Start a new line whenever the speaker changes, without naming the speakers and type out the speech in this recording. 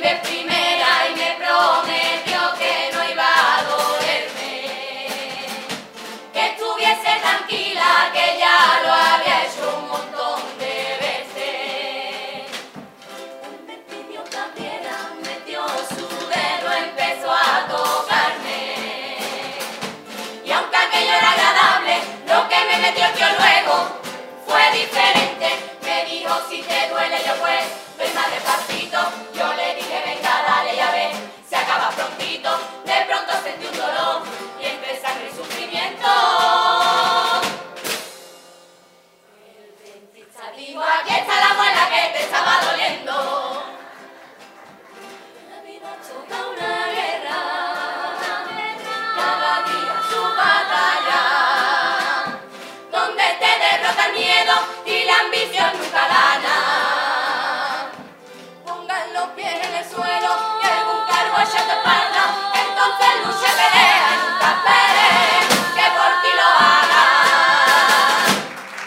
de primera y me prometió que no iba a dolerme, que estuviese tranquila, que ya lo había hecho un montón de veces. Me pidió que abriera, metió su dedo, empezó a tocarme, y aunque aquello era agradable, lo que me metió el tío luego fue diferente. Me dijo, si te duele yo pues ven más despacito. Yo le dije, venga, dale, ya ves, se acaba prontito. De pronto sentí un dolor y entre sangre y sufrimiento. El dentista dijo, aquí está la muela que te estaba doliendo. La vida choca una guerra, cada día su batalla, donde te derrota el miedo y la ambición nunca gana. Pongan los pies en el suelo.